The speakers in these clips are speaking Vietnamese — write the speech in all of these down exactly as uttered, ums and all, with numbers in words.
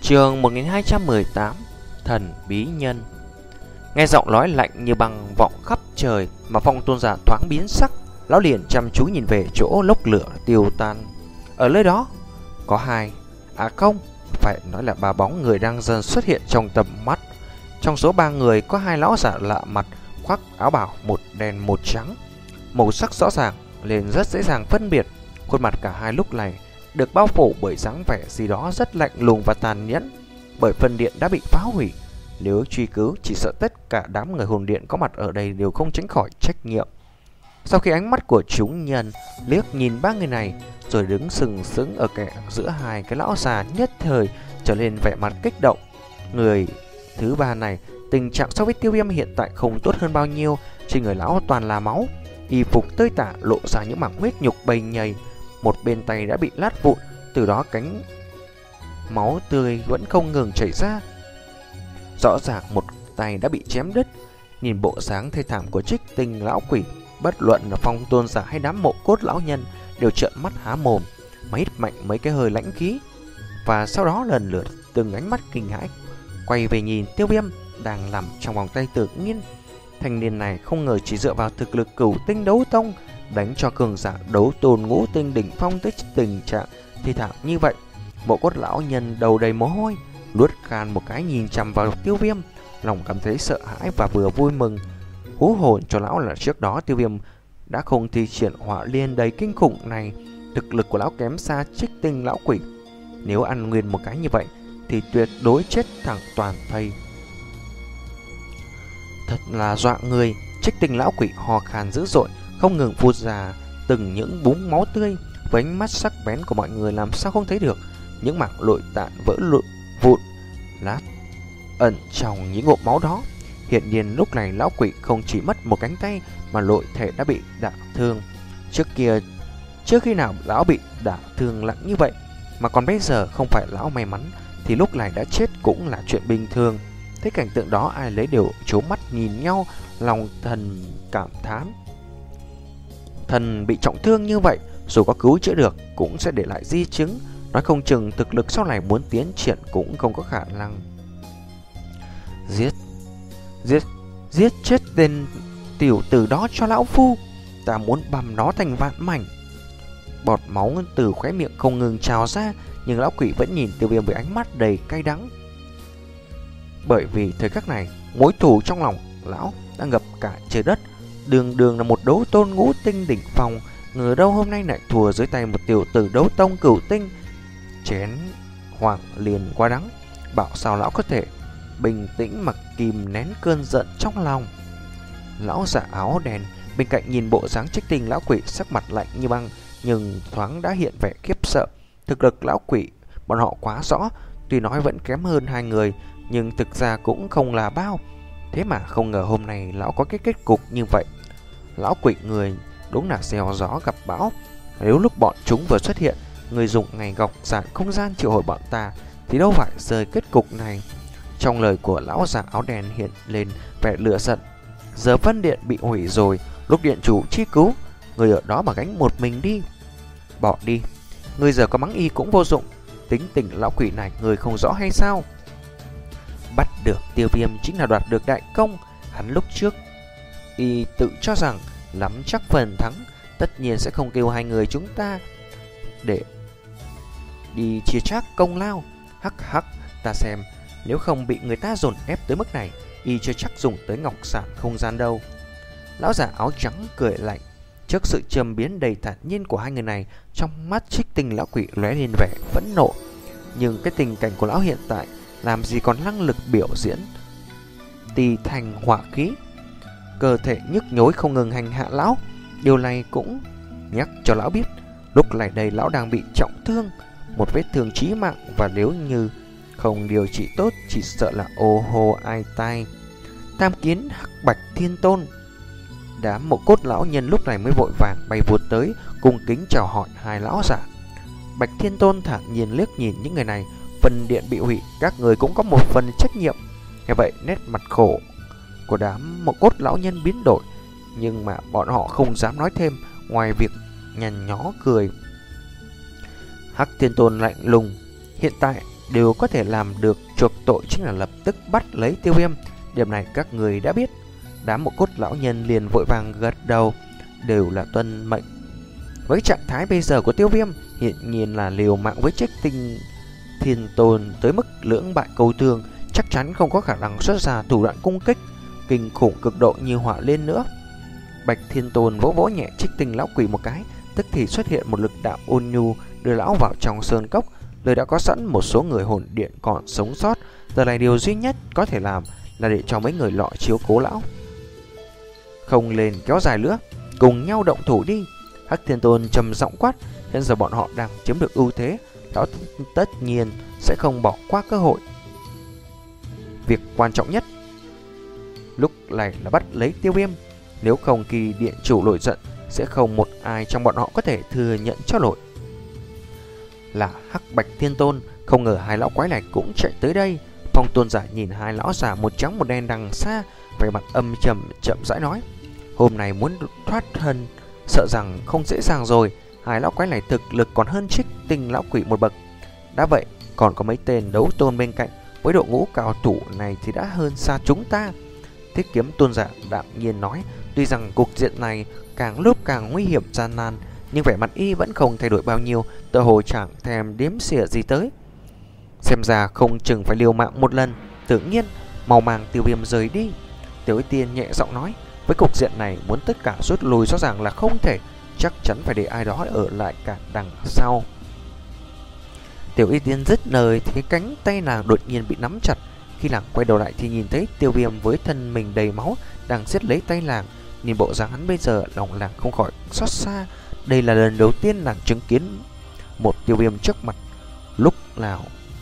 Chương một nghìn hai trăm mười tám. Thần bí nhân. Nghe giọng nói lạnh như băng vọng khắp trời mà Phong Tôn giả thoáng biến sắc. Lão liền chăm chú nhìn về chỗ lốc lửa tiêu tan. Ở nơi đó có hai, à không, phải nói là ba bóng người đang dần xuất hiện trong tầm mắt. Trong số ba người có hai lão giả lạ mặt, khoác áo bào một đen một trắng, màu sắc rõ ràng nên rất dễ dàng phân biệt. Khuôn mặt cả hai lúc này được bao phủ bởi dáng vẻ gì đó rất lạnh lùng và tàn nhẫn. Bởi phân điện đã bị phá hủy, nếu truy cứu chỉ sợ tất cả đám người hồn điện có mặt ở đây đều không tránh khỏi trách nhiệm. Sau khi ánh mắt của chúng nhân liếc nhìn ba người này rồi đứng sừng sững ở kẽ giữa hai cái lão già, nhất thời trở lên vẻ mặt kích động. Người thứ ba này tình trạng so với Tiêu Viêm hiện tại không tốt hơn bao nhiêu. Trên người lão toàn là máu, y phục tơi tả lộ ra những mảng huyết nhục bầy nhầy. Một bên tay đã bị lát vụn, từ đó cánh máu tươi vẫn không ngừng chảy ra. Rõ ràng một tay đã bị chém đứt. Nhìn bộ dáng thê thảm của Trích Tinh lão quỷ, bất luận là Phong Tôn giả hay đám mộ cốt lão nhân đều trợn mắt há mồm, mà hít mạnh mấy cái hơi lãnh khí. Và sau đó lần lượt từng ánh mắt kinh hãi quay về nhìn Tiêu Viêm đang nằm trong vòng tay tự nhiên. Thanh niên này không ngờ chỉ dựa vào thực lực cửu tinh đấu tông đánh cho cường giả đấu tôn ngũ tinh đỉnh phong tới tình trạng thi thảm như vậy. Bộ cốt lão nhân đầu đầy mồ hôi, nuốt khan một cái nhìn chằm vào Tiêu Viêm, lòng cảm thấy sợ hãi và vừa vui mừng. Hú hồn cho lão là trước đó Tiêu Viêm đã không thi triển hỏa liên đầy kinh khủng này. Thực lực của lão kém xa Trích Tinh lão quỷ, nếu ăn nguyên một cái như vậy thì tuyệt đối chết thẳng toàn thây. Thật là dọa người. Trích Tinh lão quỷ ho khan dữ dội, không ngừng phun ra từng những búng máu tươi. Với ánh mắt sắc bén của mọi người làm sao không thấy được những mảng nội tạng vỡ lụn vụn lát ẩn trong những ngụm máu đó. Hiện nhiên lúc này lão quỷ không chỉ mất một cánh tay mà nội thể đã bị đả thương. Trước kia, trước khi nào lão bị đả thương nặng như vậy, mà còn bây giờ không phải lão may mắn thì lúc này đã chết cũng là chuyện bình thường. Thấy cảnh tượng đó ai lấy đều trố mắt nhìn nhau, lòng thần cảm thán. Thần bị trọng thương như vậy, dù có cứu chữa được cũng sẽ để lại di chứng, nói không chừng thực lực sau này muốn tiến triển cũng không có khả năng. Giết, giết, giết chết tên tiểu tử đó cho lão phu, ta muốn băm nó thành vạn mảnh. Bọt máu từ khóe miệng không ngừng trào ra, nhưng lão quỷ vẫn nhìn Tiêu Viêm với ánh mắt đầy cay đắng. Bởi vì thời khắc này, mối thù trong lòng lão đã ngập cả trời đất. Đường đường là một đấu tôn ngũ tinh đỉnh phong, ngờ đâu hôm nay lại thua dưới tay một tiểu tử đấu tông cửu tinh. Chén hoàng liền quá đắng, bảo sao lão có thể bình tĩnh mà kìm nén cơn giận trong lòng. Lão giả áo đen bên cạnh nhìn bộ dáng Trích Tinh lão quỷ, sắc mặt lạnh như băng nhưng thoáng đã hiện vẻ khiếp sợ. Thực lực lão quỷ bọn họ quá rõ, tuy nói vẫn kém hơn hai người nhưng thực ra cũng không là bao. Thế mà không ngờ hôm nay lão có cái kết cục như vậy. Lão quỷ người đúng là gieo gió gặp bão. Nếu lúc bọn chúng vừa xuất hiện, người dùng ngày gọc giản không gian triệu hồi bọn ta thì đâu phải rơi kết cục này. Trong lời của lão già áo đen hiện lên vẻ lửa giận. Giờ phân điện bị hủy rồi, lúc điện chủ chi cứu, người ở đó mà gánh một mình đi. Bỏ đi, người giờ có mắng y cũng vô dụng. Tính tình lão quỷ này người không rõ hay sao? Bắt được Tiêu Viêm chính là đoạt được đại công. Hắn lúc trước y tự cho rằng nắm chắc phần thắng, tất nhiên sẽ không kêu hai người chúng ta để đi chia chác công lao. Hắc hắc, ta xem nếu không bị người ta dồn ép tới mức này, y chưa chắc dùng tới ngọc sản không gian đâu. Lão giả áo trắng cười lạnh. Trước sự trầm biến đầy thản nhiên của hai người này, trong mắt Trích Tinh lão quỷ lóe lên vẻ phẫn nộ. Nhưng cái tình cảnh của lão hiện tại làm gì còn năng lực biểu diễn tỳ thành hỏa khí, cơ thể nhức nhối không ngừng hành hạ lão. Điều này cũng nhắc cho lão biết lúc này đây lão đang bị trọng thương, một vết thương chí mạng, và nếu như không điều trị tốt chỉ sợ là ô hô ai tai. Tam kiến hắc bạch thiên tôn. Đám mộ cốt lão nhân lúc này mới vội vàng bay vụt tới, cung kính chào hỏi hai lão giả. Bạch Thiên Tôn thản nhiên liếc nhìn những người này. Phần điện bị hủy, các người cũng có một phần trách nhiệm. Nghe vậy nét mặt khổ của đám mộ cốt lão nhân biến đổi, nhưng mà bọn họ không dám nói thêm ngoài việc nhăn nhó cười. Hắc Thiên Tôn lạnh lùng. Hiện tại đều có thể làm được chuộc tội chính là lập tức bắt lấy Tiêu Viêm. Điểm này các người đã biết. Đám Mộ Cốt lão nhân liền vội vàng gật đầu, đều là tuân mệnh. Với trạng thái bây giờ của Tiêu Viêm, hiện nhiên là liều mạng với Trích Tinh Thiên Tôn tới mức lưỡng bại câu thương, chắc chắn không có khả năng xuất ra thủ đoạn cung kích kinh khủng cực độ như Hỏa Liên nữa. Bạch Thiên Tôn vỗ vỗ nhẹ Trích Tinh lão quỷ một cái, tức thì xuất hiện một lực đạo ôn nhu đưa lão vào trong sơn cốc. Lời đã có sẵn một số người hồn điện còn sống sót, giờ này điều duy nhất có thể làm là để cho mấy người lọ chiếu cố lão. Không lên kéo dài nữa, cùng nhau động thủ đi. Hắc Thiên Tôn trầm giọng quát. Hiện giờ bọn họ đang chiếm được ưu thế, lão tất nhiên sẽ không bỏ qua cơ hội. Việc quan trọng nhất lúc này là bắt lấy Tiêu Viêm. Nếu không khi điện chủ nổi giận, sẽ không một ai trong bọn họ có thể thừa nhận cho nổi. Là Hắc Bạch Thiên Tôn, không ngờ hai lão quái này cũng chạy tới đây. Phong Tôn giả nhìn hai lão già một trắng một đen đằng xa, vẻ mặt âm trầm chậm rãi nói: hôm nay muốn thoát thân, sợ rằng không dễ dàng rồi. Hai lão quái này thực lực còn hơn Trích Tinh lão quỷ một bậc. Đã vậy còn có mấy tên đấu tôn bên cạnh, với độ ngũ cao thủ này thì đã hơn xa chúng ta. Thiết Kiếm Tôn giả đạm nhiên nói. Tuy rằng cục diện này càng lúc càng nguy hiểm gian nan, nhưng vẻ mặt y vẫn không thay đổi bao nhiêu, tựa hồ chẳng thèm đếm xỉa gì tới. Xem ra không chừng phải liều mạng một lần. Tự nhiên màu màng Tiêu Viêm rời đi. Tiểu Y Tiên nhẹ giọng nói: với cục diện này muốn tất cả rút lui rõ ràng là không thể, chắc chắn phải để ai đó ở lại cả đằng sau. Tiểu Y Tiên dứt lời thì cánh tay nàng đột nhiên bị nắm chặt. Khi nàng quay đầu lại thì nhìn thấy Tiêu Viêm với thân mình đầy máu đang siết lấy tay nàng. Nhìn bộ dáng hắn bây giờ, lòng nàng không khỏi xót xa. Đây là lần đầu tiên nàng chứng kiến một Tiêu Viêm trước mặt lúc nào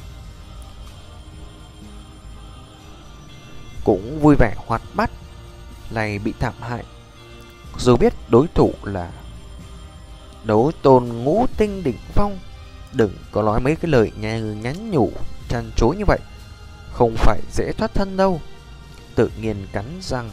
cũng vui vẻ hoạt bát, này bị thảm hại. Dù biết đối thủ là đấu tôn ngũ tinh đỉnh phong, đừng có nói mấy cái lời nhắn nhủ chăn chối như vậy, không phải dễ thoát thân đâu. Tự nhiên cắn răng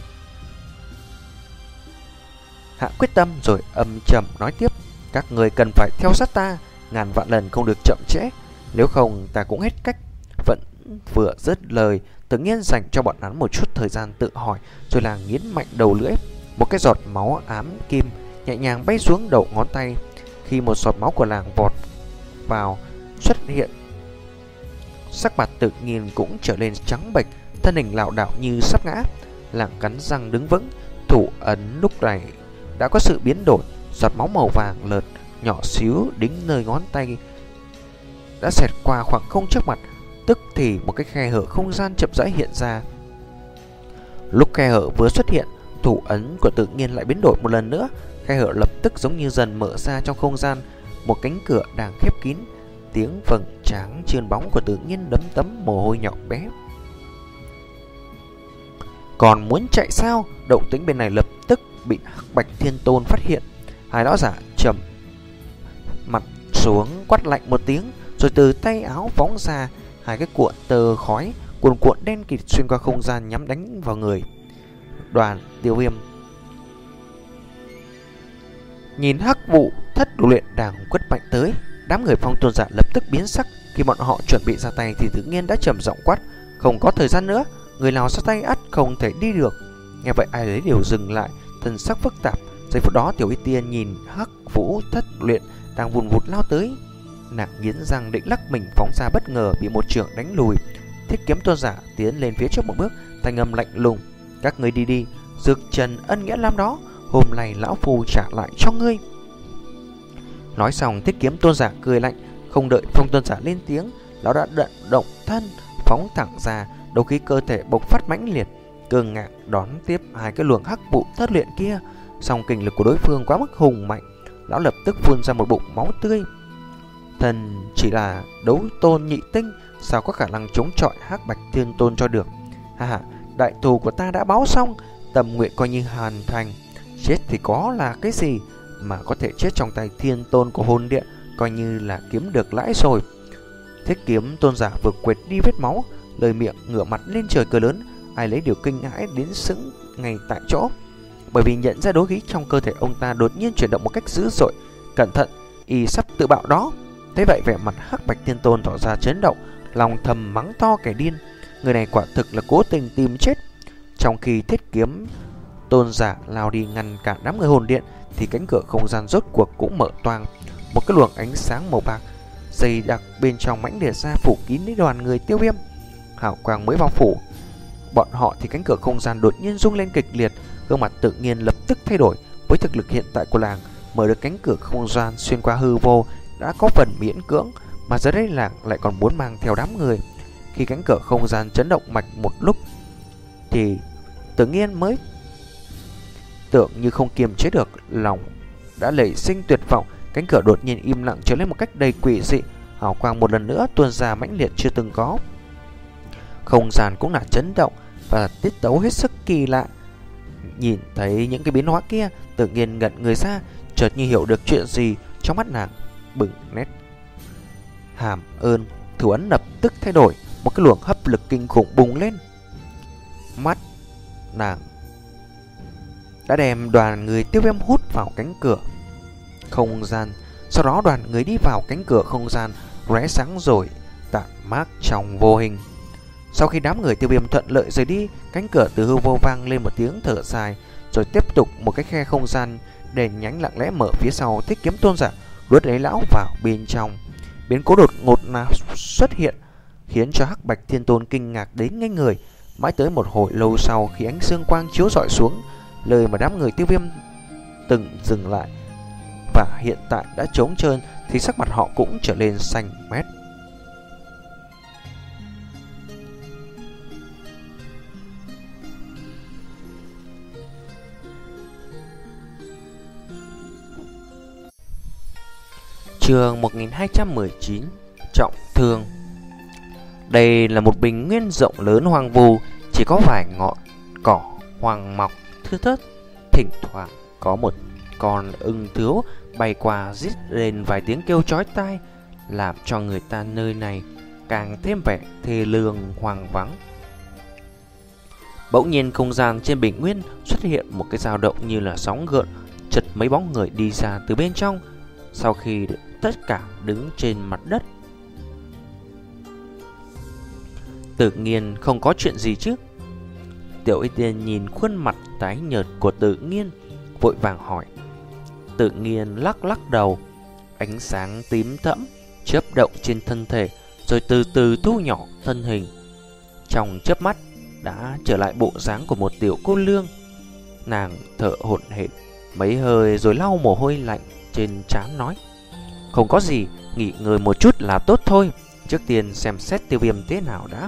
hạ quyết tâm rồi âm trầm nói tiếp: các người cần phải theo sát ta, ngàn vạn lần không được chậm trễ, nếu không ta cũng hết cách. Vẫn vừa dứt lời, tự nhiên dành cho bọn hắn một chút thời gian tự hỏi, rồi là nghiến mạnh đầu lưỡi. Một cái giọt máu ám kim nhẹ nhàng bay xuống đầu ngón tay. Khi một giọt máu của làng vọt vào xuất hiện, sắc mặt tự nhiên cũng trở lên trắng bệch, thân hình lảo đảo như sắp ngã. Làng cắn răng đứng vững, thủ ấn lúc này đã có sự biến đổi. Giọt máu màu vàng lợt nhỏ xíu đính nơi ngón tay đã xẹt qua khoảng không trước mặt. Tức thì một cái khe hở không gian chậm rãi hiện ra. Lúc khe hở vừa xuất hiện, thủ ấn của tự nhiên lại biến đổi một lần nữa. Khe hở lập tức giống như dần mở ra trong không gian. Một cánh cửa đang khép kín. Tiếng vầng tráng trơn bóng của tự nhiên đấm tấm mồ hôi nhỏ bé. Còn muốn chạy sao? Động tĩnh bên này lập tức bị Hắc Bạch Thiên Tôn phát hiện. Hai lão giả trầm mặt xuống quát lạnh một tiếng, rồi từ tay áo phóng ra hai cái cuộn tơ khói cuồn cuộn đen kịt xuyên qua không gian nhắm đánh vào người Đoàn Tiêu Viêm. Nhìn Hắc Vụ Thất Luyện đang quất mạnh tới, đám người Phong Tôn giả lập tức biến sắc. Khi bọn họ chuẩn bị ra tay thì tự nhiên đã trầm giọng quát: không có thời gian nữa, người nào ra tay ắt không thể đi được. Nghe vậy ai đấy đều dừng lại, thần sắc phức tạp. Giây phút đó Tiểu Y Tiên nhìn Hắc Vũ Thất Luyện đang vùn vụt lao tới, nàng nghiến răng định lắc mình phóng ra, bất ngờ bị một trường đánh lùi. Thiết Kiếm Tôn giả tiến lên phía trước một bước, thanh âm lạnh lùng: các ngươi đi đi, dược trần ân nghĩa lắm đó, hôm nay lão phu trả lại cho ngươi. Nói xong Thiết Kiếm Tôn giả cười lạnh, không đợi Phong Tôn giả lên tiếng, lão đã đận động thân phóng thẳng ra, đầu khí cơ thể bộc phát mãnh liệt, cường ngạc đón tiếp hai cái luồng Hắc Vụ Thất Luyện kia. Song kinh lực của đối phương quá mức hùng mạnh, lão lập tức phun ra một bụng máu tươi. Thần chỉ là đấu tôn nhị tinh, sao có khả năng chống chọi Hắc Bạch Thiên Tôn cho được? Ha ha, đại thù của ta đã báo xong, tâm nguyện coi như hoàn thành. Chết thì có là cái gì mà có thể chết trong tay Thiên Tôn của hồn điện, coi như là kiếm được lãi rồi. Thiết Kiếm Tôn giả vừa quệt đi vết máu, lời miệng ngửa mặt lên trời cười lớn. Ai lấy điều kinh hãi đến sững ngay tại chỗ, bởi vì nhận ra đấu khí trong cơ thể ông ta đột nhiên chuyển động một cách dữ dội. Cẩn thận, y sắp tự bạo đó. Thế vậy vẻ mặt Hắc Bạch Thiên Tôn tỏ ra chấn động, lòng thầm mắng to kẻ điên. Người này quả thực là cố tình tìm chết. Trong khi thiết kiếm tôn giả lao đi ngăn cản đám người hồn điện, thì cánh cửa không gian rốt cuộc cũng mở toang. Một cái luồng ánh sáng màu bạc dày đặc bên trong mãnh liệt ra phủ kín lấy đoàn người Tiêu Viêm. Hào quang mới bao phủ bọn họ thì cánh cửa không gian đột nhiên rung lên kịch liệt, gương mặt tự nhiên lập tức thay đổi. Với thực lực hiện tại của làng, mở được cánh cửa không gian xuyên qua hư vô đã có phần miễn cưỡng, mà giờ đây làng lại còn muốn mang theo đám người. Khi cánh cửa không gian chấn động mạch một lúc thì tự nhiên mới tưởng như không kiềm chế được, lòng đã nảy sinh tuyệt vọng. Cánh cửa đột nhiên im lặng trở lên một cách đầy quỷ dị, hào quang một lần nữa tuôn ra mãnh liệt chưa từng có. Không gian cũng là chấn động và tiết tấu hết sức kỳ lạ. Nhìn thấy những cái biến hóa kia, tự nhiên ngẩn người ra, chợt như hiểu được chuyện gì. Trong mắt nàng bừng nét hàm ơn, thủ ấn lập tức thay đổi, một cái luồng hấp lực kinh khủng bùng lên. Mắt nàng đã đem đoàn người Tiêu Viêm hút vào cánh cửa không gian. Sau đó đoàn người đi vào cánh cửa không gian lóe sáng rồi tản mát trong vô hình. Sau khi đám người Tiêu Viêm thuận lợi rời đi, cánh cửa từ hư vô vang lên một tiếng thở dài, rồi tiếp tục một cái khe không gian đèn nhánh lặng lẽ mở phía sau Thiết Kiếm Tôn giả, nuốt lấy lão vào bên trong. Biến cố đột ngột nào xuất hiện khiến cho Hắc Bạch Thiên Tôn kinh ngạc đến ngây người. Mãi tới một hồi lâu sau, khi ánh dương quang chiếu rọi xuống, lời mà đám người Tiêu Viêm từng dừng lại và hiện tại đã trống trơn, thì sắc mặt họ cũng trở lên xanh mét. Chương một nghìn hai trăm mười chín, trọng thương. Đây là một bình nguyên rộng lớn hoang vu, chỉ có vài ngọn cỏ hoang mọc thưa thớt. Thỉnh thoảng có một con ưng thướu bay qua rít lên vài tiếng kêu chói tai, làm cho người ta nơi này càng thêm vẻ thê lương hoang vắng. Bỗng nhiên không gian trên bình nguyên xuất hiện một cái dao động như là sóng gợn, chợt mấy bóng người đi ra từ bên trong. Sau khi tất cả đứng trên mặt đất, tự nhiên không có chuyện gì chứ? Tiểu Y Tiên nhìn khuôn mặt tái nhợt của Tự Nhiên, vội vàng hỏi. Tự Nhiên lắc lắc đầu. Ánh sáng tím thẫm chớp động trên thân thể, rồi từ từ thu nhỏ thân hình. Trong chớp mắt đã trở lại bộ dáng của một tiểu cô nương. Nàng thở hổn hển mấy hơi rồi lau mồ hôi lạnh trên trán nói: không có gì, nghỉ ngơi một chút là tốt thôi. Trước tiên xem xét Tiêu Viêm thế nào đã.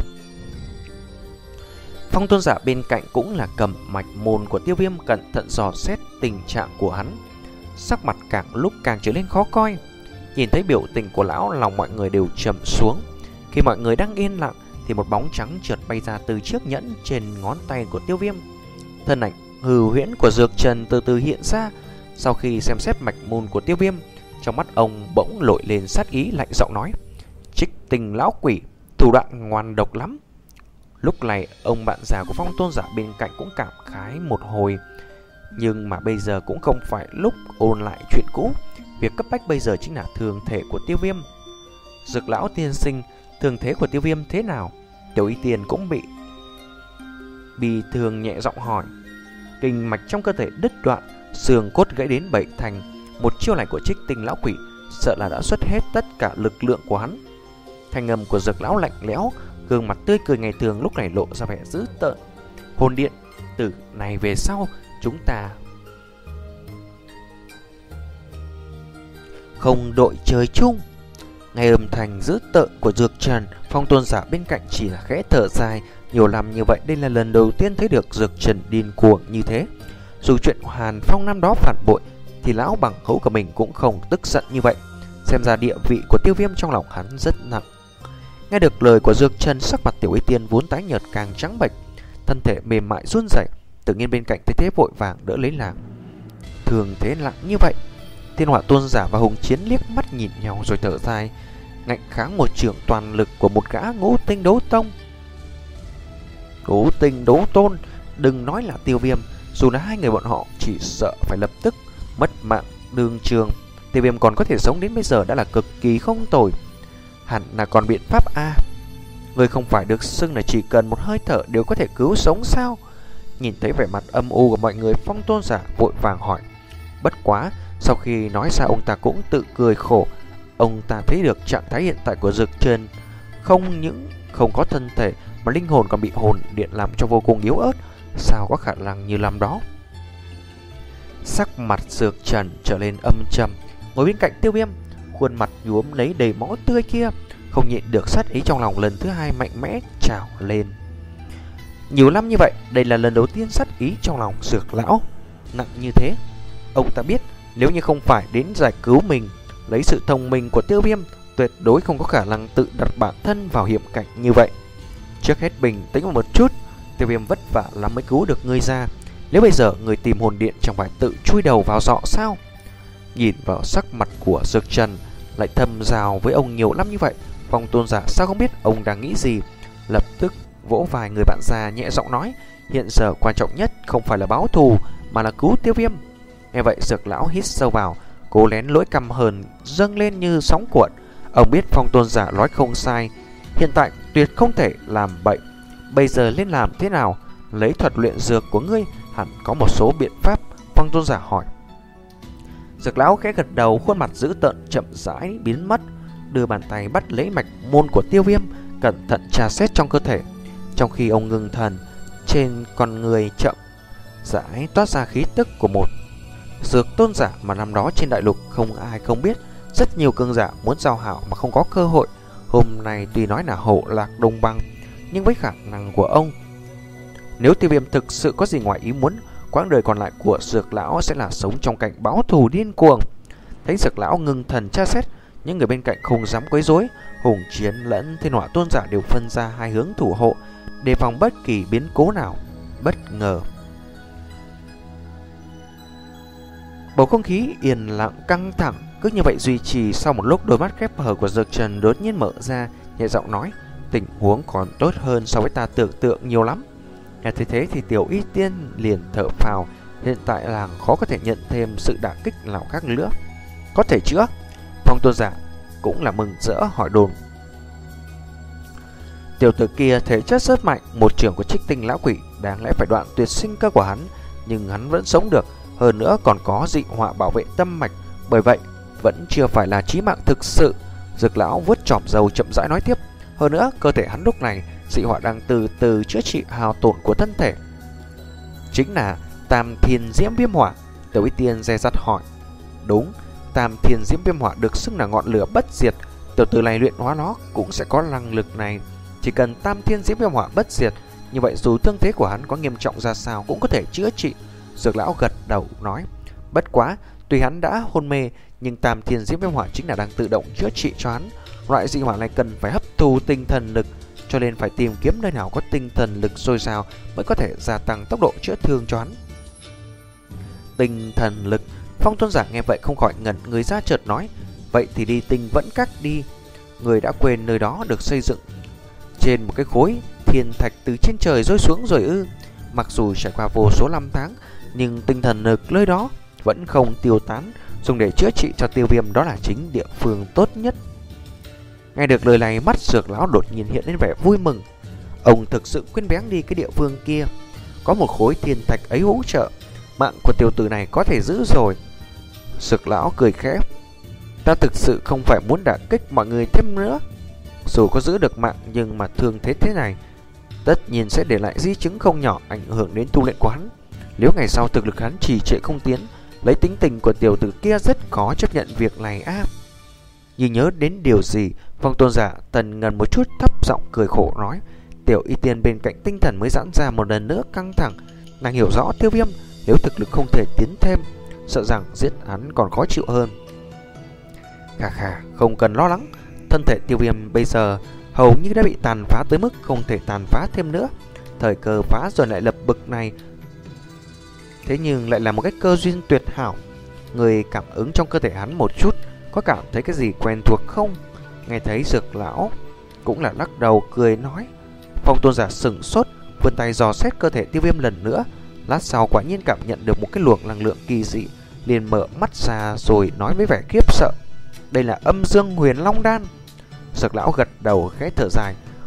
Phong tôn giả bên cạnh cũng là cầm mạch môn của Tiêu Viêm, cẩn thận dò xét tình trạng của hắn. Sắc mặt càng lúc càng trở nên khó coi. Nhìn thấy biểu tình của lão, lòng mọi người đều trầm xuống. Khi mọi người đang yên lặng thì một bóng trắng chợt bay ra từ chiếc nhẫn trên ngón tay của Tiêu Viêm. Thân ảnh hư huyễn của Dược Trần từ từ hiện ra. Sau khi xem xét mạch môn của Tiêu Viêm, trong mắt ông bỗng nổi lên sát ý, lạnh giọng nói: Trích Tinh lão quỷ, thủ đoạn ngoan độc lắm. Lúc này ông bạn già của Phong tôn giả bên cạnh cũng cảm khái một hồi. Nhưng mà bây giờ cũng không phải lúc ôn lại chuyện cũ. Việc cấp bách bây giờ chính là thương thể của Tiêu Viêm. Dược lão tiên sinh, thương thế của Tiêu Viêm thế nào? Tiểu Y Tiên cũng bị bị thương nhẹ giọng hỏi. Kinh mạch trong cơ thể đứt đoạn, xương cốt gãy đến bảy thành. Một chiêu này của Trích Tinh lão quỷ sợ là đã xuất hết tất cả lực lượng của hắn. Thanh âm của Dược lão lạnh lẽo, gương mặt tươi cười ngày thường lúc này lộ ra vẻ dữ tợn. Hồn điện, từ này về sau chúng ta không đội trời chung. Nghe âm thanh dữ tợn của Dược Trần, Phong tôn giả bên cạnh chỉ là khẽ thở dài. Nhiều năm như vậy, đây là lần đầu tiên thấy được Dược Trần điên cuồng như thế. Dù chuyện Hàn Phong năm đó phản bội thì lão bằng hữu của mình cũng không tức giận như vậy. Xem ra địa vị của Tiêu Viêm trong lòng hắn rất nặng. Nghe được lời của Dược Trần, sắc mặt Tiểu Y Tiên vốn tái nhợt càng trắng bệch, thân thể mềm mại run rẩy. Tự nhiên bên cạnh thấy thế vội vàng đỡ lấy nàng. Thường thế nặng như vậy. Thiên Hỏa tôn giả và Hùng Chiến liếc mắt nhìn nhau rồi thở dài, ngạnh kháng một trường toàn lực của một gã ngũ tinh đấu tông. Ngũ tinh đấu tôn, đừng nói là Tiêu Viêm, dù là hai người bọn họ chỉ sợ phải lập tức mất mạng đương trường. Tiêu Viêm còn có thể sống đến bây giờ đã là cực kỳ không tồi. Hẳn là còn biện pháp a. Người không phải được xưng là chỉ cần một hơi thở đều có thể cứu sống sao? Nhìn thấy vẻ mặt âm u của mọi người, Phong tôn giả vội vàng hỏi. Bất quá, sau khi nói ra ông ta cũng tự cười khổ. Ông ta thấy được trạng thái hiện tại của Dược Trần không những không có thân thể mà linh hồn còn bị hồn điện làm cho vô cùng yếu ớt. Sao có khả năng như làm đó? Sắc mặt Dược Trần trở lên âm trầm, ngồi bên cạnh Tiêu Viêm, khuôn mặt nhuốm lấy đầy máu tươi kia, không nhịn được sát ý trong lòng lần thứ hai mạnh mẽ trào lên. Nhiều năm như vậy, đây là lần đầu tiên sát ý trong lòng Dược lão nặng như thế. Ông ta biết nếu như không phải đến giải cứu mình, lấy sự thông minh của Tiêu Viêm, tuyệt đối không có khả năng tự đặt bản thân vào hiểm cảnh như vậy. Trước hết bình tĩnh một chút, Tiêu Viêm vất vả lắm mới cứu được ngươi ra. Nếu bây giờ người tìm hồn điện chẳng phải tự chui đầu vào giọ sao? Nhìn vào sắc mặt của Dược Trần lại thầm rào với ông nhiều năm như vậy, Phong tôn giả sao không biết ông đang nghĩ gì. Lập tức vỗ vài người bạn già nhẹ giọng nói, hiện giờ quan trọng nhất không phải là báo thù mà là cứu Tiêu Viêm. Nghe vậy Dược lão hít sâu vào, cố lén lỗi căm hờn dâng lên như sóng cuộn. Ông biết Phong tôn giả nói không sai, hiện tại tuyệt không thể làm bậy. Bây giờ nên làm thế nào? Lấy thuật luyện dược của ngươi hẳn có một số biện pháp. Phong tôn giả hỏi. Dược lão khẽ gật đầu, khuôn mặt dữ tợn chậm rãi biến mất, đưa bàn tay bắt lấy mạch môn của Tiêu Viêm, cẩn thận tra xét trong cơ thể. Trong khi ông ngưng thần, trên con người chậm rãi toát ra khí tức của một dược tôn giả mà năm đó trên đại lục không ai không biết. Rất nhiều cường giả muốn giao hảo mà không có cơ hội. Hôm nay tuy nói là hộ lạc đồng bằng, nhưng với khả năng của ông, nếu Tiêu Viêm thực sự có gì ngoài ý muốn, quãng đời còn lại của Dược lão sẽ là sống trong cảnh báo thù điên cuồng. Thấy Dược lão ngưng thần tra xét, những người bên cạnh không dám quấy rối. Hùng Chiến lẫn Thiên Hỏa tôn giả đều phân ra hai hướng thủ hộ, đề phòng bất kỳ biến cố nào bất ngờ. Bầu không khí yên lặng căng thẳng cứ như vậy duy trì. Sau một lúc, đôi mắt khép hờ của Dược Trần đột nhiên mở ra, nhẹ giọng nói, tình huống còn tốt hơn so với ta tưởng tượng nhiều lắm. Nghe thấy thế thì Tiểu Y Tiên liền thở phào, hiện tại làng khó có thể nhận thêm sự đả kích nào khác nữa. Có thể chữa? Phong tôn giả cũng là mừng rỡ hỏi đồn. Tiểu tử kia thể chất rất mạnh, một trưởng của Trích Tinh lão quỷ đáng lẽ phải đoạn tuyệt sinh cơ của hắn, nhưng hắn vẫn sống được. Hơn nữa còn có dị họa bảo vệ tâm mạch, bởi vậy vẫn chưa phải là chí mạng thực sự. Dược lão vuốt chòm râu chậm rãi nói tiếp. Hơn nữa cơ thể hắn lúc này dị họa đang từ từ chữa trị hao tổn của thân thể, chính là Tam Thiên Diễm Viêm Hỏa. Tiểu Y Tiên dè dặt hỏi. Đúng, Tam Thiên Diễm Viêm Hỏa được xưng là ngọn lửa bất diệt. Tiểu tử này luyện hóa nó cũng sẽ có năng lực này. Chỉ cần Tam Thiên Diễm Viêm Hỏa bất diệt, như vậy dù thương thế của hắn có nghiêm trọng ra sao cũng có thể chữa trị. Dược lão gật đầu nói. Bất quá, tuy hắn đã hôn mê, nhưng Tam Thiên Diễm Viêm Hỏa chính là đang tự động chữa trị cho hắn. Loại dị hỏa này cần phải hấp thu tinh thần lực, cho nên phải tìm kiếm nơi nào có tinh thần lực dồi dào mới có thể gia tăng tốc độ chữa thương cho hắn. Tinh thần lực. Phong tôn giả nghe vậy không khỏi ngẩn người ra, chợt nói. Vậy thì đi Tinh Vẫn Các đi. Người đã quên nơi đó được xây dựng trên một cái khối thiên thạch từ trên trời rơi xuống rồi ư? Mặc dù trải qua vô số năm tháng, nhưng tinh thần lực nơi đó vẫn không tiêu tán, dùng để chữa trị cho Tiêu Viêm đó là chính địa phương tốt nhất. Nghe được lời này, mắt Dược lão đột nhiên hiện lên vẻ vui mừng. Ông thực sự quên bén đi cái địa phương kia, có một khối thiên thạch ấy hỗ trợ, mạng của tiểu tử này có thể giữ rồi. Dược lão cười khẽ. Ta thực sự không phải muốn đả kích mọi người thêm nữa. Dù có giữ được mạng nhưng mà thương thế thế này tất nhiên sẽ để lại di chứng không nhỏ, ảnh hưởng đến tu luyện của hắn. Nếu ngày sau thực lực hắn trì trệ không tiến, lấy tính tình của tiểu tử kia rất khó chấp nhận việc này á. À, như nhớ đến điều gì, Phong tôn giả tần ngần một chút, thấp giọng cười khổ nói. Tiểu Y Tiên bên cạnh tinh thần mới giãn ra một lần nữa căng thẳng. Nàng hiểu rõ Tiêu Viêm nếu thực lực không thể tiến thêm, sợ rằng giết hắn còn khó chịu hơn. Khà khà, không cần lo lắng. Thân thể Tiêu Viêm bây giờ hầu như đã bị tàn phá tới mức không thể tàn phá thêm nữa. Thời cơ phá rồi lại lập bực này, thế nhưng lại là một cái cơ duyên tuyệt hảo. Người cảm ứng trong cơ thể hắn một chút, có cảm thấy cái gì quen thuộc không? Nghe thấy Dược lão cũng là lắc đầu cười nói. Phong tôn giả sững sốt, vươn tay dò xét cơ thể Tiêu Viêm lần nữa. Lát sau quả nhiên cảm nhận được một cái luồng năng lượng kỳ dị, liền mở mắt ra rồi nói với vẻ khiếp sợ. Đây là Âm Dương Huyền Long Đan. Dược lão gật đầu khẽ thở dài,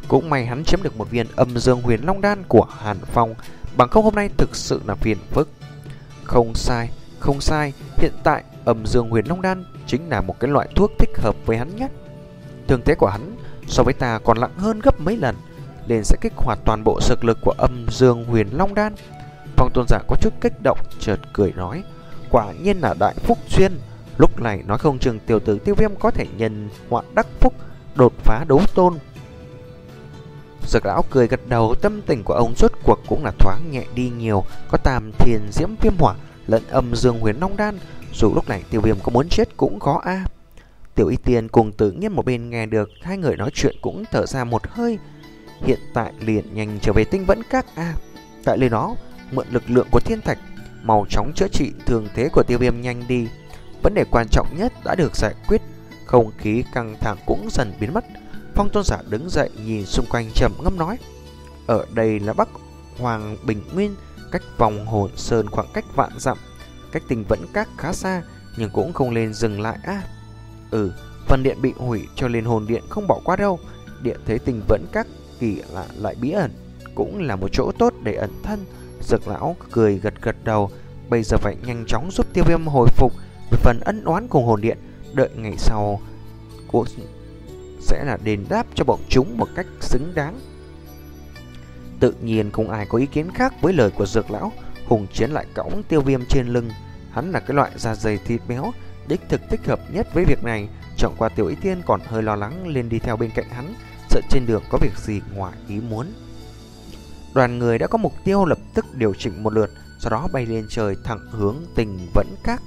Cũng may hắn chiếm được một viên Âm Dương Huyền Long Đan của Hàn Phong, bằng không hôm nay thực sự là phiền phức. Không sai, không sai, hiện tại Âm Dương Huyền Long Đan chính là một cái loại thuốc thích hợp với hắn nhất. Thương thế của hắn so với ta còn nặng hơn gấp mấy lần, nên sẽ kích hoạt toàn bộ sức lực của Âm Dương Huyền Long Đan. Phong tôn giả có chút kích động, chợt cười nói, quả nhiên là đại phúc duyên. Lúc này nói không chừng tiểu tử Tiêu Viêm có thể nhân họa đắc phúc, đột phá đấu tôn. Dược lão cười gật đầu, tâm tình của ông rốt cuộc cũng là thoáng nhẹ đi nhiều. Có Tam Thiên Diễm Viêm Hỏa lẫn Âm Dương Huyền Long Đan, dù lúc này Tiêu Viêm có muốn chết cũng khó a. Tiểu Y Tiên cùng Tử Nghiên một bên nghe được hai người nói chuyện cũng thở ra một hơi. Hiện tại liền nhanh trở về Tinh Vẫn Các a. Tại nơi đó mượn lực lượng của thiên thạch, mau chóng chữa trị thương thế của Tiêu Viêm nhanh đi. Vấn đề quan trọng nhất đã được giải quyết, không khí căng thẳng cũng dần biến mất. Phong tôn giả đứng dậy nhìn xung quanh trầm ngâm nói, ở đây là Bắc Hoàng Bình Nguyên, cách vòng Hồn Sơn khoảng cách vạn dặm, cách Tinh Vẫn Các khá xa, nhưng cũng không nên dừng lại a. À, ừ, phần điện bị hủy cho Liên Hồn Điện không bỏ qua đâu. Địa thế Tinh Vẫn Các kỳ lạ lại bí ẩn, cũng là một chỗ tốt để ẩn thân. Dược lão cười gật gật đầu, bây giờ phải nhanh chóng giúp Tiêu Viêm hồi phục về phần ân oán cùng hồn điện, đợi ngày sau cũng sẽ là đền đáp cho bọn chúng một cách xứng đáng. Tự nhiên không ai có ý kiến khác với lời của dược lão. Hùng Chiến lại cõng Tiêu Viêm trên lưng, hắn là cái loại da dày thịt béo, đích thực thích hợp nhất với việc này. Chẳng qua Tiểu Y Tiên còn hơi lo lắng lên đi theo bên cạnh hắn, sợ trên đường có việc gì ngoài ý muốn. Đoàn người đã có mục tiêu, lập tức điều chỉnh một lượt, sau đó bay lên trời thẳng hướng Tinh Vẫn Các.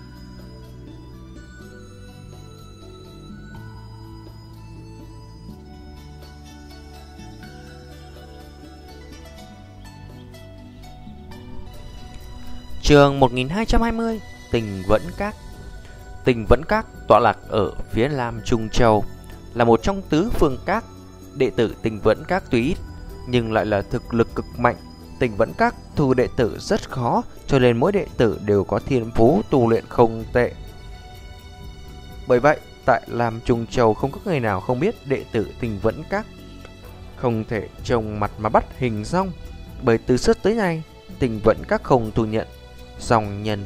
Chương một nghìn hai trăm hai mươi, Tinh Vẫn Các. Tinh Vẫn Các tọa lạc ở phía Nam Trung Châu, là một trong tứ phương các. Đệ tử Tinh Vẫn Các tuy ít nhưng lại là thực lực cực mạnh. Tinh Vẫn Các thu đệ tử rất khó, cho nên mỗi đệ tử đều có thiên phú tu luyện không tệ. Bởi vậy, tại Nam Trung Châu không có người nào không biết đệ tử Tinh Vẫn Các. Không thể trông mặt mà bắt hình dong, bởi từ trước tới nay Tinh Vẫn Các không thu nhận dòng nhân.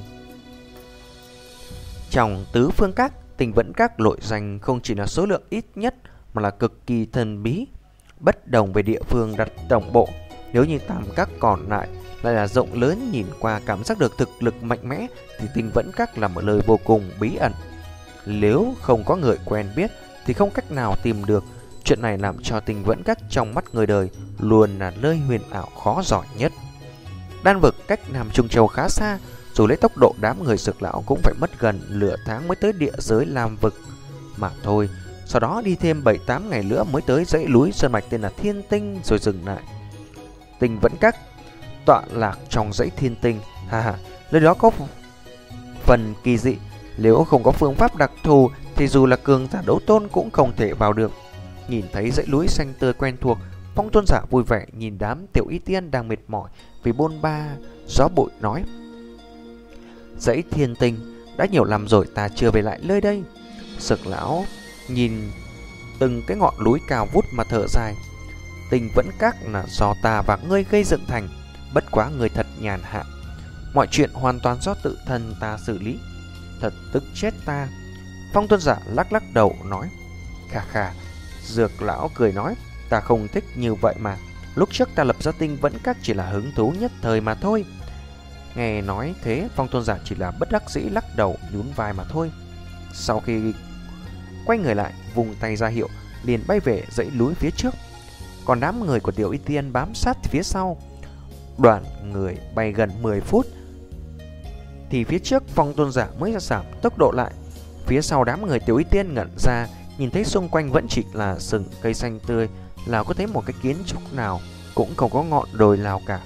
Trong tứ phương các, Tinh Vẫn Các nội danh không chỉ là số lượng ít nhất mà là cực kỳ thần bí. Bất đồng về địa phương đặt tổng bộ, nếu như tam các còn lại lại là rộng lớn, nhìn qua cảm giác được thực lực mạnh mẽ, thì Tinh Vẫn Các là một nơi vô cùng bí ẩn. Nếu không có người quen biết thì không cách nào tìm được. Chuyện này làm cho Tinh Vẫn Các trong mắt người đời luôn là nơi huyền ảo khó giỏi nhất. Đan vực cách Nam Trung Châu khá xa, dù lấy tốc độ đám người Dược lão cũng phải mất gần nửa tháng mới tới địa giới Lam vực mà thôi. Sau đó đi thêm bảy tám ngày nữa mới tới dãy núi sơn mạch tên là Thiên Tinh rồi dừng lại. Tinh Vẫn Các tọa lạc trong dãy Thiên Tinh, ha ha, nơi đó có phần kỳ dị, nếu không có phương pháp đặc thù thì dù là cường giả đấu tôn cũng không thể vào được. Nhìn thấy dãy núi xanh tươi quen thuộc, Phong tôn giả vui vẻ nhìn đám Tiểu Y Tiên đang mệt mỏi vì bôn ba gió bụi nói, dãy Thiên Tinh đã nhiều năm rồi ta chưa về lại nơi đây. Dược lão nhìn từng cái ngọn núi cao vút mà thở dài, Tinh Vẫn Các là do ta và ngươi gây dựng thành, bất quá ngươi thật nhàn hạ, mọi chuyện hoàn toàn do tự thân ta xử lý, thật tức chết ta. Phong tôn giả lắc lắc đầu nói, khà khà. Dược lão cười nói, ta không thích như vậy mà, lúc trước ta lập ra Tinh Vẫn Các chỉ là hứng thú nhất thời mà thôi. Nghe nói thế, Phong tôn giả chỉ là bất đắc dĩ lắc đầu nhún vai mà thôi. Sau khi quay người lại, vùng tay ra hiệu, liền bay về dãy núi phía trước. Còn đám người của Tiểu Y Tiên bám sát phía sau. Đoàn người bay gần mười phút thì phía trước Phong tôn giả mới giảm tốc độ lại. Phía sau đám người Tiểu Y Tiên ngẩn ra, nhìn thấy xung quanh vẫn chỉ là rừng cây xanh tươi, nào có thấy một cái kiến trúc nào, cũng không có ngọn đồi nào cả.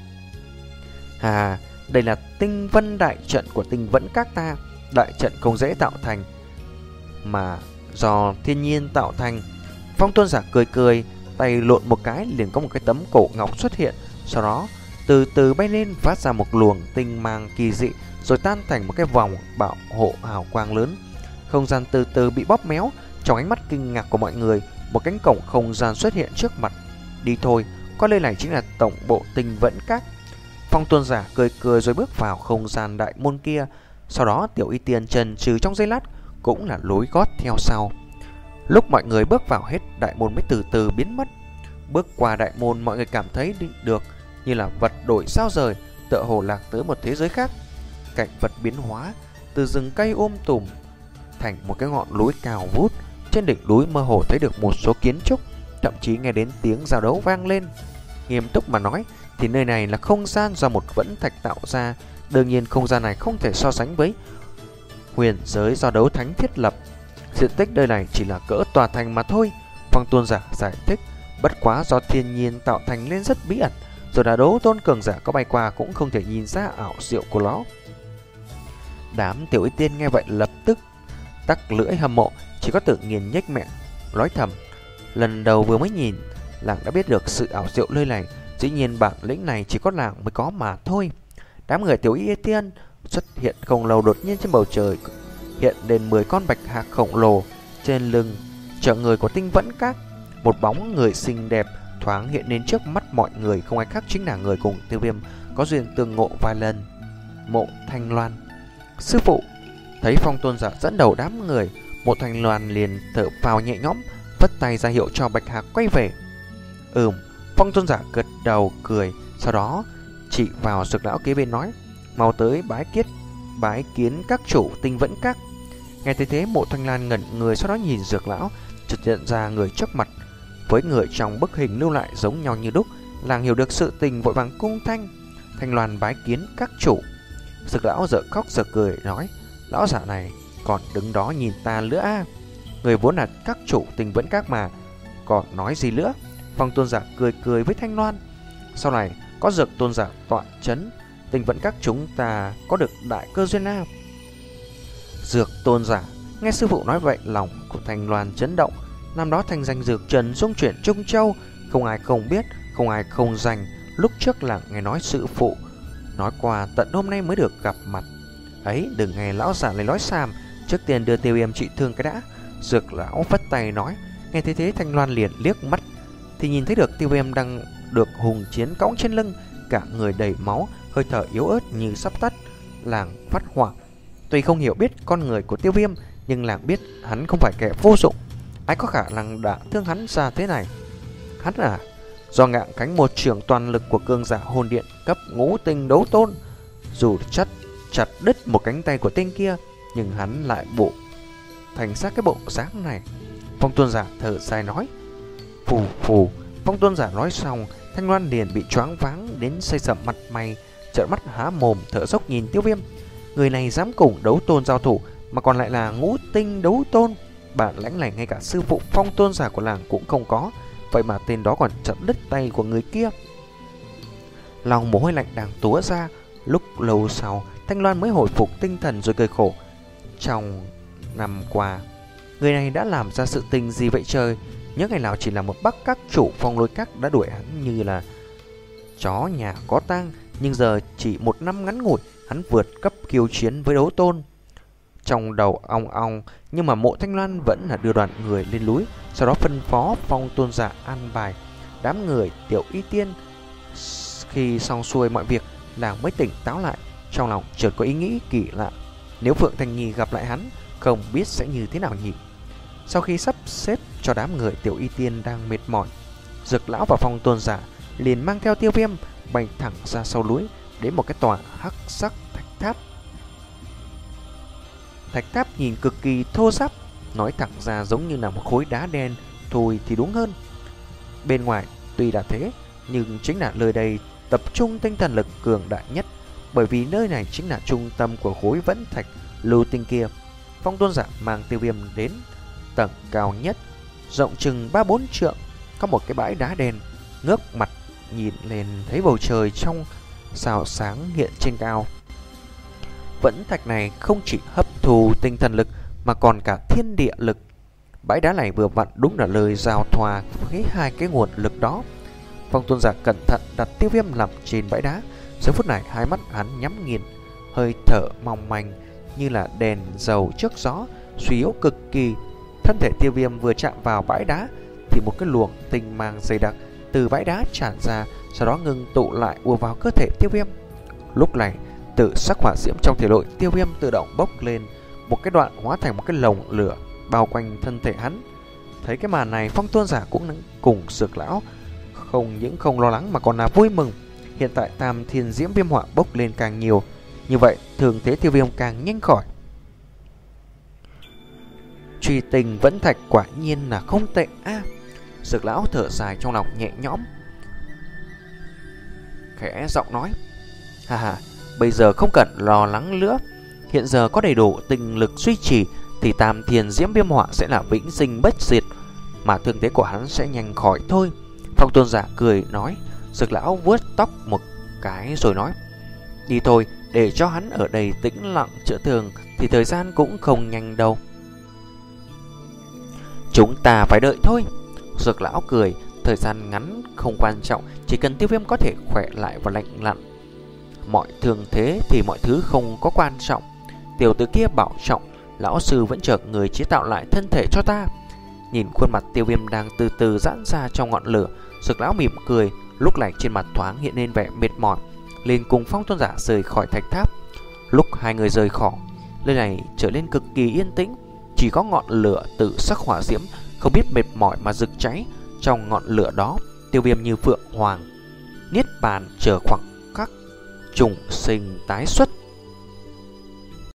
À, đây là tinh vân đại trận của Tinh Vẫn Các ta. Đại trận không dễ tạo thành, mà do thiên nhiên tạo thành. Phong tôn giả cười cười, tay lộn một cái liền có một cái tấm cổ ngọc xuất hiện, sau đó từ từ bay lên, phát ra một luồng tinh mang kỳ dị, rồi tan thành một cái vòng bảo hộ hào quang lớn. Không gian từ từ bị bóp méo. Trong ánh mắt kinh ngạc của mọi người, một cánh cổng không gian xuất hiện trước mặt. Đi thôi, có lẽ này chính là tổng bộ Tinh Vẫn Các. Phong Tôn giả cười cười rồi bước vào không gian đại môn kia. Sau đó Tiểu Y Tiên chần chừ trong giây lát, cũng là lối gót theo sau. Lúc mọi người bước vào hết, đại môn mới từ từ biến mất. Bước qua đại môn, mọi người cảm thấy được như là vật đổi sao rời, tựa hồ lạc tới một thế giới khác. Cảnh vật biến hóa, từ rừng cây um tùm thành một cái ngọn núi cao vút. Trên đỉnh núi mơ hồ thấy được một số kiến trúc, thậm chí nghe đến tiếng giao đấu vang lên. Nghiêm túc mà nói thì nơi này là không gian do một vẫn thạch tạo ra. Đương nhiên không gian này không thể so sánh với huyền giới do đấu thánh thiết lập. Diện tích nơi này chỉ là cỡ tòa thành mà thôi. Phong Tôn giả giải thích, bất quá do thiên nhiên tạo thành nên rất bí ẩn, rồi là đấu tôn cường giả có bay qua cũng không thể nhìn ra ảo diệu của nó. Đám Tiểu Y Tiên nghe vậy lập tức tắc lưỡi hâm mộ, chỉ có tự nhiên nhếch miệng nói thầm, lần đầu vừa mới nhìn làng đã biết được sự ảo diệu nơi này, dĩ nhiên bản lĩnh này chỉ có làng mới có mà thôi. Đám người Tiểu Y Tiên xuất hiện không lâu, đột nhiên trên bầu trời hiện lên mười con bạch hạc khổng lồ. Trên lưng chở người của Tinh Vẫn Các, một bóng người xinh đẹp thoáng hiện lên trước mắt mọi người, không ai khác chính là người cùng Tiêu Viêm có duyên tương ngộ vài lần, Mộ Thanh Loan. Sư phụ. Thấy Phong Tôn giả dẫn đầu đám người, Mộ Thanh Loan liền thở phào nhẹ nhõm, vất tay ra hiệu cho bạch hạc quay về. Ừm. Phong Tôn giả gật đầu cười, sau đó chỉ vào Dược lão kế bên nói, mau tới bái kiết bái kiến các chủ Tinh Vẫn Các. Nghe thấy thế, Mộ Thanh Lan ngẩn người, sau đó nhìn Dược lão, chợt nhận ra người trước mặt với người trong bức hình lưu lại giống nhau như đúc. Làng hiểu được sự tình, vội vàng cung thanh, Thanh Loan bái kiến các chủ. Dược lão dở khóc dở cười nói, lão giả này còn đứng đó nhìn ta nữa à? Người vốn là các chủ Tinh Vẫn Các mà, còn nói gì nữa? Phong Tôn giả cười cười với Thanh Loan, sau này có Dược tôn giả tọa chấn, Tinh Vẫn Các chúng ta có được đại cơ duyên à? Dược tôn giả nghe sư phụ nói vậy, lòng của Thanh Loan chấn động. Năm đó thanh danh Dược Trần xung chuyển Trung Châu, không ai không biết, không ai không dành. Lúc trước là nghe nói sư phụ nói qua, tận hôm nay mới được gặp mặt. Ấy, đừng nghe lão giả lấy nói xàm, trước tiên đưa Tiêu Viêm trị thương cái đã. Dược lão vất tay nói. Nghe thấy thế, Thanh Loan liền liếc mắt thì nhìn thấy được Tiêu Viêm đang được hùng chiến cõng trên lưng, cả người đầy máu, hơi thở yếu ớt như sắp tắt. Làng phát hoảng. Tuy không hiểu biết con người của Tiêu Viêm, nhưng làng biết hắn không phải kẻ vô dụng. Ai có khả năng đã thương hắn ra thế này? Hắn à, do ngạng cánh một trường toàn lực của cường giả hồn điện cấp ngũ tinh đấu tôn, dù chặt chặt đứt một cánh tay của tên kia, nhưng hắn lại bộ thành xác cái bộ dáng này. Phong Tôn giả thở dài nói. Phù phù. Phong Tôn giả nói xong, Thanh Loan liền bị choáng váng đến xây sẩm mặt mày, trợn mắt há mồm thở dốc nhìn Tiêu Viêm. Người này dám cùng đấu tôn giao thủ, mà còn lại là ngũ tinh đấu tôn. Bản lãnh này ngay cả sư phụ Phong Tôn giả của làng cũng không có, vậy mà tên đó còn chặt đứt tay của người kia. Lòng mồ hôi lạnh đang túa ra. Lúc lâu sau, Thanh Loan mới hồi phục tinh thần rồi cười khổ. Trong năm qua, người này đã làm ra sự tình gì vậy trời? Nhớ ngày nào chỉ là một bắc các chủ Phong Lôi Các đã đuổi hắn như là chó nhà có tang, nhưng giờ chỉ một năm ngắn ngủi, hắn vượt cấp khiêu chiến với đấu tôn. Trong đầu ong ong, nhưng mà Mộ Thanh Loan vẫn là đưa đoàn người lên núi, sau đó phân phó Phong Tôn giả an bài đám người Tiểu Y Tiên. Khi xong xuôi mọi việc, làng mới tỉnh táo lại, trong lòng chợt có ý nghĩ kỳ lạ. Nếu Phượng Thanh Nhi gặp lại hắn, không biết sẽ như thế nào nhỉ? Sau khi sắp xếp cho đám người Tiểu Y Tiên đang mệt mỏi, Dược lão và Phong Tôn giả liền mang theo Tiêu Viêm bay thẳng ra sau núi đến một cái tòa hắc sắc thạch tháp. Thạch tháp nhìn cực kỳ thô ráp, nói thẳng ra giống như là một khối đá đen thôi thì đúng hơn. Bên ngoài tuy là thế, nhưng chính là nơi đây tập trung tinh thần lực cường đại nhất, bởi vì nơi này chính là trung tâm của khối vẫn thạch lưu tinh kia. Phong Tôn giả mang Tiêu Viêm đến tầng cao nhất, rộng chừng ba bốn trượng, có một cái bãi đá đen. Ngước mặt nhìn lên thấy bầu trời trong sao sáng hiện trên cao. Vẫn thạch này không chỉ hấp thu tinh thần lực mà còn cả thiên địa lực. Bãi đá này vừa vặn đúng là lời giao thoa với hai cái nguồn lực đó. Phong Tôn giả cẩn thận đặt Tiêu Viêm nằm trên bãi đá. Giờ phút này hai mắt hắn nhắm nghiền, hơi thở mong manh như là đèn dầu trước gió, suy yếu cực kỳ. Thân thể Tiêu Viêm vừa chạm vào bãi đá thì một cái luồng tinh mang dày đặc từ bãi đá tràn ra, sau đó ngừng tụ lại ùa vào cơ thể Tiêu Viêm. Lúc này, tự sắc hỏa diễm trong thể nội Tiêu Viêm tự động bốc lên một cái đoạn, hóa thành một cái lồng lửa bao quanh thân thể hắn. Thấy cái màn này, Phong Tôn giả cũng cùng Dược lão không những không lo lắng mà còn là vui mừng. Hiện tại Tam Thiên Diễm Viêm hỏa bốc lên càng nhiều, như vậy thường thế Tiêu Viêm càng nhanh khỏi. Truy tình vẫn thạch quả nhiên là không tệ a. À, Dược lão thở dài trong lòng nhẹ nhõm, khẽ giọng nói: ha ha, bây giờ không cần lo lắng nữa. Hiện giờ có đầy đủ tinh lực duy trì thì Tam Thiên Diễm Viêm hỏa sẽ là vĩnh sinh bất diệt, mà thương thế của hắn sẽ nhanh khỏi thôi. Phong Tôn giả cười nói. Dược lão vuốt tóc một cái rồi nói: đi thôi, để cho hắn ở đây tĩnh lặng chữa thương thì thời gian cũng không nhanh đâu. Chúng ta phải đợi thôi. Dược lão cười. Thời gian ngắn không quan trọng, chỉ cần Tiêu Viêm có thể khỏe lại và lạnh lặn mọi thương thế thì mọi thứ không có quan trọng. Tiểu tử kia bảo trọng, lão sư vẫn chờ người chế tạo lại thân thể cho ta. Nhìn khuôn mặt Tiêu Viêm đang từ từ giãn ra trong ngọn lửa, Dược lão mỉm cười. Lúc này trên mặt thoáng hiện lên vẻ mệt mỏi, liền cùng Phong Tôn giả rời khỏi thạch tháp. Lúc hai người rời khỏi, nơi này trở nên cực kỳ yên tĩnh, chỉ có ngọn lửa tự sắc hỏa diễm không biết mệt mỏi mà rực cháy. Trong ngọn lửa đó, Tiêu Viêm như phượng hoàng niết bàn chờ khoảng khắc trùng sinh tái xuất.